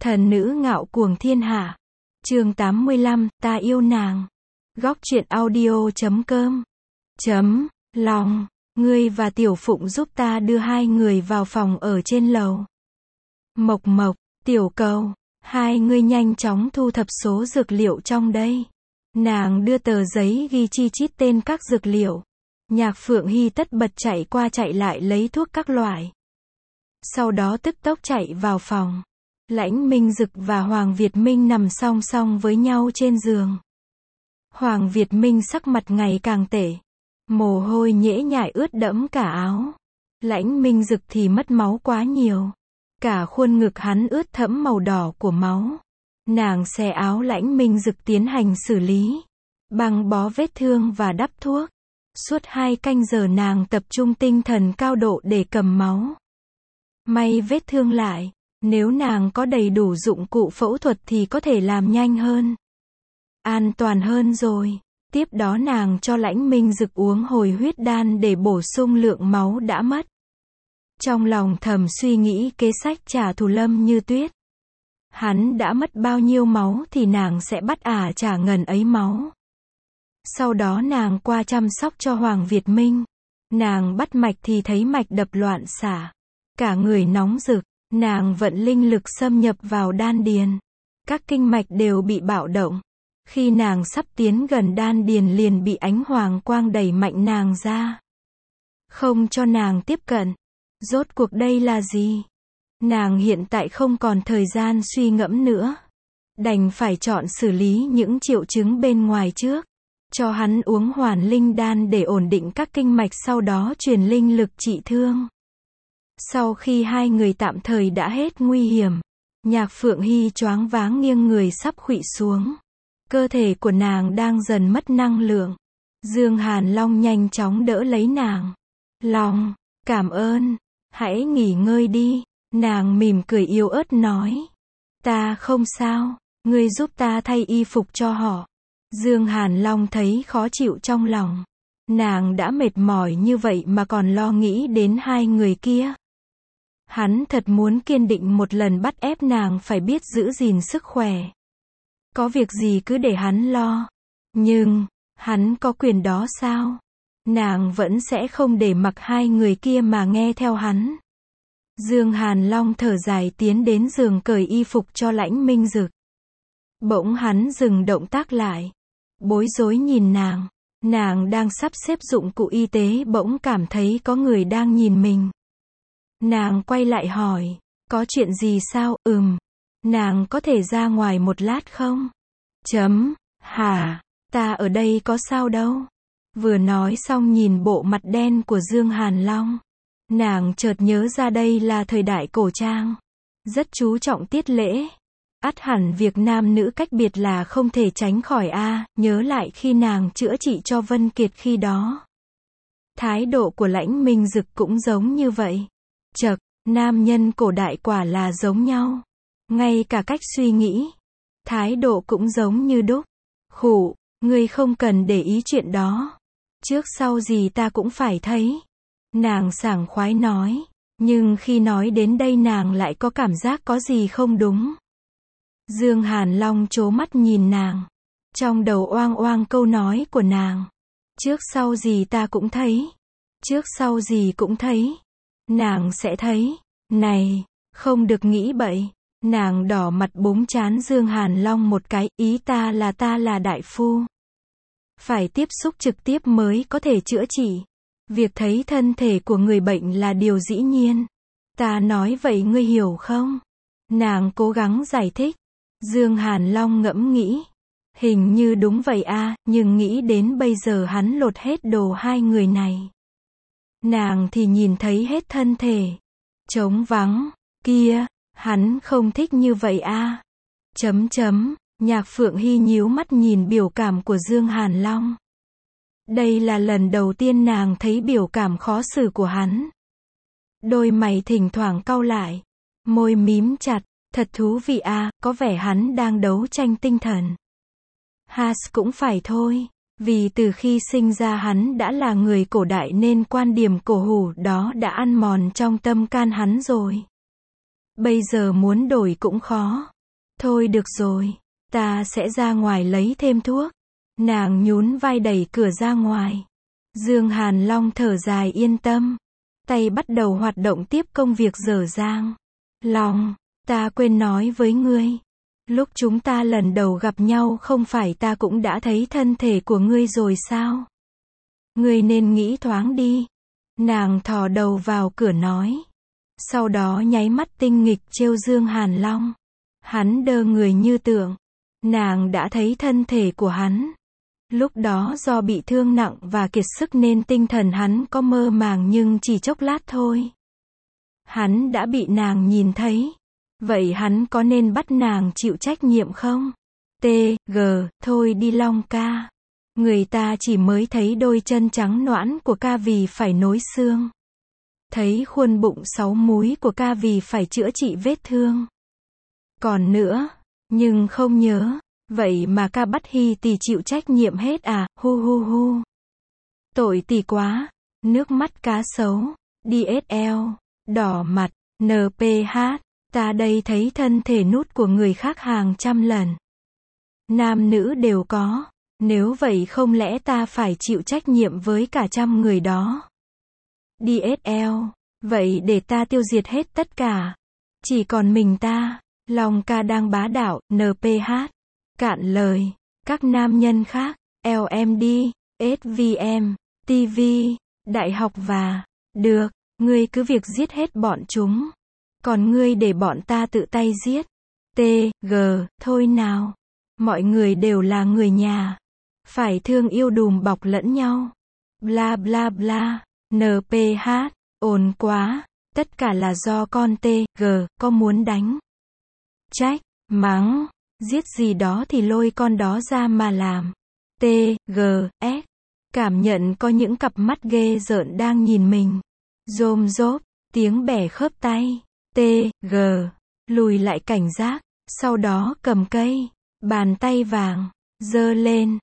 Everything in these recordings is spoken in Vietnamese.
Thần nữ ngạo cuồng thiên hạ. Chương 85, ta yêu nàng. Góc truyện audio.com. Lòng, ngươi và Tiểu Phụng giúp ta đưa hai người vào phòng ở trên lầu. Mộc Mộc, Tiểu Cầu, hai ngươi nhanh chóng thu thập số dược liệu trong đây. Nàng đưa tờ giấy ghi chi chít tên các dược liệu. Nhạc Phượng Hy tất bật chạy qua chạy lại lấy thuốc các loại. Sau đó tức tốc chạy vào phòng. Lãnh Minh Dực và Hoàng Việt Minh nằm song song với nhau trên giường. Hoàng Việt Minh sắc mặt ngày càng tệ. Mồ hôi nhễ nhại ướt đẫm cả áo. Lãnh Minh Dực thì mất máu quá nhiều. Cả khuôn ngực hắn ướt thẫm màu đỏ của máu. Nàng xé áo Lãnh Minh Dực tiến hành xử lý. Băng bó vết thương và đắp thuốc. Suốt 2 canh giờ nàng tập trung tinh thần cao độ để cầm máu. May vết thương lại. Nếu nàng có đầy đủ dụng cụ phẫu thuật thì có thể làm nhanh hơn. An toàn hơn rồi. Tiếp đó nàng cho Lãnh Minh Dực uống hồi huyết đan để bổ sung lượng máu đã mất. Trong lòng thầm suy nghĩ kế sách trả thù Lâm Như Tuyết. Hắn đã mất bao nhiêu máu thì nàng sẽ bắt trả ngần ấy máu. Sau đó nàng qua chăm sóc cho Hoàng Việt Minh. Nàng bắt mạch thì thấy mạch đập loạn xạ. Cả người nóng rực. Nàng vận linh lực xâm nhập vào đan điền. Các kinh mạch đều bị bạo động. Khi nàng sắp tiến gần đan điền liền bị ánh hoàng quang đẩy mạnh nàng ra. Không cho nàng tiếp cận. Rốt cuộc đây là gì? Nàng hiện tại không còn thời gian suy ngẫm nữa. Đành phải chọn xử lý những triệu chứng bên ngoài trước. Cho hắn uống hoàn linh đan để ổn định các kinh mạch, sau đó truyền linh lực trị thương. Sau khi hai người tạm thời đã hết nguy hiểm, Nhạc Phượng Hy choáng váng nghiêng người sắp khuỵu xuống. Cơ thể của nàng đang dần mất năng lượng. Dương Hàn Long nhanh chóng đỡ lấy nàng. Long, cảm ơn, hãy nghỉ ngơi đi. Nàng mỉm cười yếu ớt nói. Ta không sao, ngươi giúp ta thay y phục cho họ. Dương Hàn Long thấy khó chịu trong lòng. Nàng đã mệt mỏi như vậy mà còn lo nghĩ đến hai người kia. Hắn thật muốn kiên định một lần bắt ép nàng phải biết giữ gìn sức khỏe. Có việc gì cứ để hắn lo. Nhưng, hắn có quyền đó sao? Nàng vẫn sẽ không để mặc hai người kia mà nghe theo hắn. Dương Hàn Long thở dài tiến đến giường cởi y phục cho Lãnh Minh Dực. Bỗng hắn dừng động tác lại. Bối rối nhìn nàng. Nàng đang sắp xếp dụng cụ y tế bỗng cảm thấy có người đang nhìn mình. Nàng quay lại hỏi, có chuyện gì sao? Nàng có thể ra ngoài một lát không? Hả, ta ở đây có sao đâu. Vừa nói xong nhìn bộ mặt đen của Dương Hàn Long. Nàng chợt nhớ ra đây là thời đại cổ trang. Rất chú trọng tiết lễ. Ắt hẳn việc nam nữ cách biệt là không thể tránh khỏi nhớ lại khi nàng chữa trị cho Vân Kiệt khi đó. Thái độ của Lãnh Minh Dực cũng giống như vậy. Chậc, nam nhân cổ đại quả là giống nhau. Ngay cả cách suy nghĩ, thái độ cũng giống như đúc. Khụ, ngươi không cần để ý chuyện đó. Trước sau gì ta cũng phải thấy. Nàng sảng khoái nói. Nhưng khi nói đến đây nàng lại có cảm giác có gì không đúng. Dương Hàn Long trố mắt nhìn nàng. Trong đầu oang oang câu nói của nàng. Trước sau gì ta cũng thấy. Trước sau gì cũng thấy. Nàng sẽ thấy. Này, không được nghĩ bậy. Nàng đỏ mặt búng trán Dương Hàn Long một cái. Ý ta là đại phu. Phải tiếp xúc trực tiếp mới có thể chữa trị. Việc thấy thân thể của người bệnh là điều dĩ nhiên. Ta nói vậy ngươi hiểu không? Nàng cố gắng giải thích. Dương Hàn Long ngẫm nghĩ. Hình như đúng vậy nhưng nghĩ đến bây giờ hắn lột hết đồ hai người này. Nàng thì nhìn thấy hết thân thể. Trống vắng. Kia, hắn không thích như vậy Nhạc Phượng Hy nhíu mắt nhìn biểu cảm của Dương Hàn Long. Đây là lần đầu tiên nàng thấy biểu cảm khó xử của hắn. Đôi mày thỉnh thoảng cau lại. Môi mím chặt. Thật thú vị có vẻ hắn đang đấu tranh tinh thần. Cũng phải thôi. Vì từ khi sinh ra hắn đã là người cổ đại nên quan điểm cổ hủ đó đã ăn mòn trong tâm can hắn rồi. Bây giờ muốn đổi cũng khó. Thôi được rồi, ta sẽ ra ngoài lấy thêm thuốc. Nàng nhún vai đẩy cửa ra ngoài. Dương Hàn Long thở dài yên tâm. Tay bắt đầu hoạt động tiếp công việc dở dang. Long, ta quên nói với ngươi. Lúc chúng ta lần đầu gặp nhau không phải ta cũng đã thấy thân thể của ngươi rồi sao? Ngươi nên nghĩ thoáng đi. Nàng thò đầu vào cửa nói. Sau đó nháy mắt tinh nghịch trêu Dương Hàn Long. Hắn đơ người như tượng. Nàng đã thấy thân thể của hắn. Lúc đó do bị thương nặng và kiệt sức nên tinh thần hắn có mơ màng nhưng chỉ chốc lát thôi. Hắn đã bị nàng nhìn thấy. Vậy hắn có nên bắt nàng chịu trách nhiệm không? T.G. Thôi đi Long ca. Người ta chỉ mới thấy đôi chân trắng nõn của ca vì phải nối xương. Thấy khuôn bụng 6 múi của ca vì phải chữa trị vết thương. Còn nữa, nhưng không nhớ. Vậy mà ca bắt Hi tỷ chịu trách nhiệm hết à, hu hu hu. Tội tỷ quá. Nước mắt cá sấu. DSL. Đỏ mặt. NPH. Ta đây thấy thân thể nút của người khác hàng trăm lần. Nam nữ đều có. Nếu vậy không lẽ ta phải chịu trách nhiệm với cả trăm người đó? DSL. Vậy để ta tiêu diệt hết tất cả. Chỉ còn mình ta. Long ca đang bá đạo. NPH. Cạn lời. Các nam nhân khác. LMD. SVM. TV. Đại học và. Được. Ngươi cứ việc giết hết bọn chúng. Còn ngươi để bọn ta tự tay giết. T.G. Thôi nào. Mọi người đều là người nhà. Phải thương yêu đùm bọc lẫn nhau. Bla bla bla. NPH. Ồn quá. Tất cả là do con T.G. có muốn đánh. Trách. Mắng. Giết gì đó thì lôi con đó ra mà làm. T.G. S. Cảm nhận có những cặp mắt ghê rợn đang nhìn mình. Rôm rốp. Tiếng bẻ khớp tay. T.G. Lùi lại cảnh giác. Sau đó cầm cây. Bàn tay vàng. Giơ lên.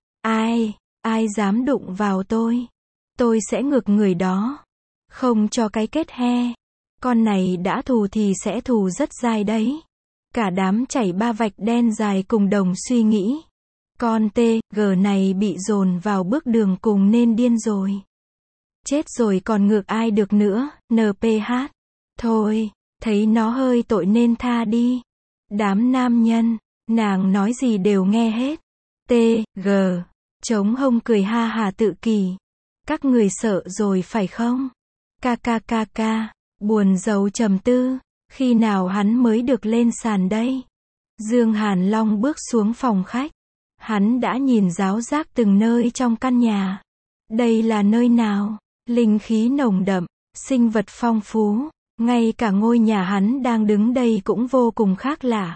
Ai dám đụng vào tôi. Tôi sẽ ngược người đó. Không cho cái kết he. Con này đã thù thì sẽ thù rất dai đấy. Cả đám chảy ba vạch đen dài cùng đồng suy nghĩ. Con T.G. này bị dồn vào bước đường cùng nên điên rồi. Chết rồi còn ngược ai được nữa. NPH. Thôi, thấy nó hơi tội nên tha đi. Đám nam nhân, nàng nói gì đều nghe hết. T.G. Chống hông cười ha hà tự kỷ. Các người sợ rồi phải không? KKKK. Buồn rầu trầm tư. Khi nào hắn mới được lên sàn đây? Dương Hàn Long bước xuống phòng khách. Hắn đã nhìn ráo rác từng nơi trong căn nhà. Đây là nơi nào? Linh khí nồng đậm, sinh vật phong phú. Ngay cả ngôi nhà hắn đang đứng đây cũng vô cùng khác lạ.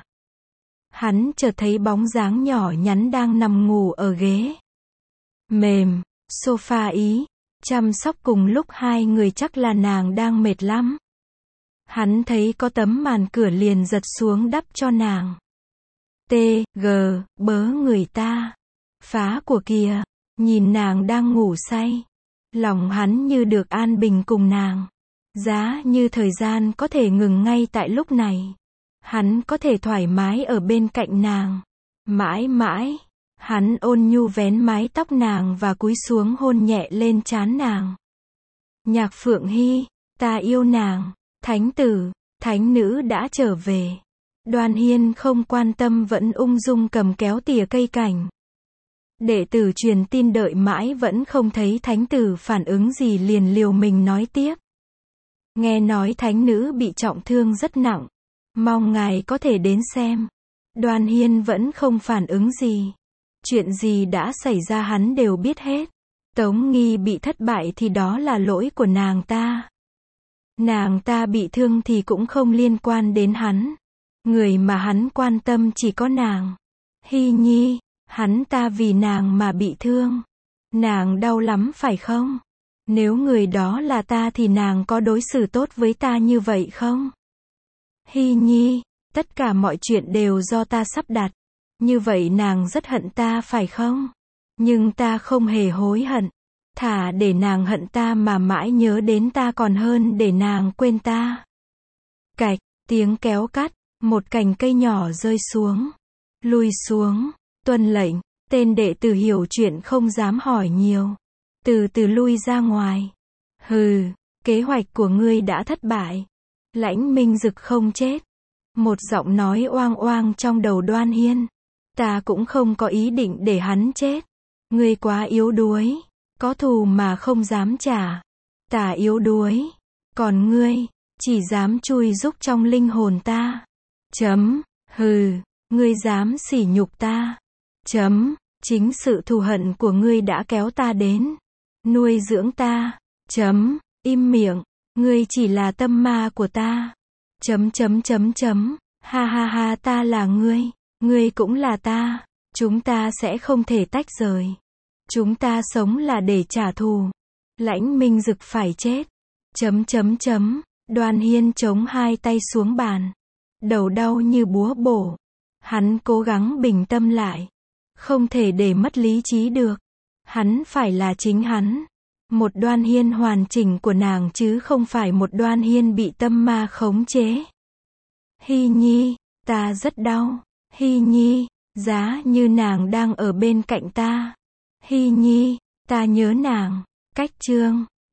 Hắn chợt thấy bóng dáng nhỏ nhắn đang nằm ngủ ở ghế mềm, sofa Ý, chăm sóc cùng lúc hai người chắc là nàng đang mệt lắm. Hắn thấy có tấm màn cửa liền giật xuống đắp cho nàng. T.G. Bớ người ta. Phá của kìa. Nhìn nàng đang ngủ say. Lòng hắn như được an bình cùng nàng. Giá như thời gian có thể ngừng ngay tại lúc này. Hắn có thể thoải mái ở bên cạnh nàng. Mãi mãi. Hắn ôn nhu vén mái tóc nàng và cúi xuống hôn nhẹ lên trán nàng. Nhạc Phượng Hy. Ta yêu nàng. Thánh tử, thánh nữ đã trở về. Đoan Hiên không quan tâm vẫn ung dung cầm kéo tỉa cây cảnh. Đệ tử truyền tin đợi mãi vẫn không thấy thánh tử phản ứng gì liền liều mình nói tiếp. Nghe nói thánh nữ bị trọng thương rất nặng. Mong ngài có thể đến xem. Đoan Hiên vẫn không phản ứng gì. Chuyện gì đã xảy ra hắn đều biết hết. Tống Nghi bị thất bại thì đó là lỗi của nàng ta. Nàng ta bị thương thì cũng không liên quan đến hắn. Người mà hắn quan tâm chỉ có nàng. Hy Nhi, hắn ta vì nàng mà bị thương. Nàng đau lắm phải không? Nếu người đó là ta thì nàng có đối xử tốt với ta như vậy không? Hy Nhi, tất cả mọi chuyện đều do ta sắp đặt. Như vậy nàng rất hận ta phải không? Nhưng ta không hề hối hận. Thà để nàng hận ta mà mãi nhớ đến ta còn hơn để nàng quên ta. Cạch, tiếng kéo cắt, Một cành cây nhỏ rơi xuống. Lùi xuống. Tuân lệnh. Tên đệ tử hiểu chuyện không dám hỏi nhiều. Từ từ lui ra ngoài. Hừ, kế hoạch của ngươi đã thất bại. Lãnh Minh Dực không chết. Một giọng nói oang oang trong đầu Đoan Hiên. Ta cũng không có ý định để hắn chết. Ngươi quá yếu đuối. Có thù mà không dám trả. Ta yếu đuối. Còn ngươi, chỉ dám chui rúc trong linh hồn ta. Chấm. Hừ, ngươi dám sỉ nhục ta. Chấm. Chính sự thù hận của ngươi đã kéo ta đến. Nuôi dưỡng ta. Chấm. Im miệng. Ngươi chỉ là tâm ma của ta. Chấm chấm chấm chấm. Ha ha ha, ta là ngươi. Ngươi cũng là ta. Chúng ta sẽ không thể tách rời. Chúng ta sống là để trả thù. Lãnh Minh Dực phải chết. Chấm chấm chấm. Đoan Hiên chống hai tay xuống bàn. Đầu đau như búa bổ. Hắn cố gắng bình tâm lại. Không thể để mất lý trí được. Hắn phải là chính hắn. Một Đoan Hiên hoàn chỉnh của nàng chứ không phải một Đoan Hiên bị tâm ma khống chế. Hy Nhi, ta rất đau. Hy Nhi, giá như nàng đang ở bên cạnh ta. Hy Nhi, ta nhớ nàng. Cách chương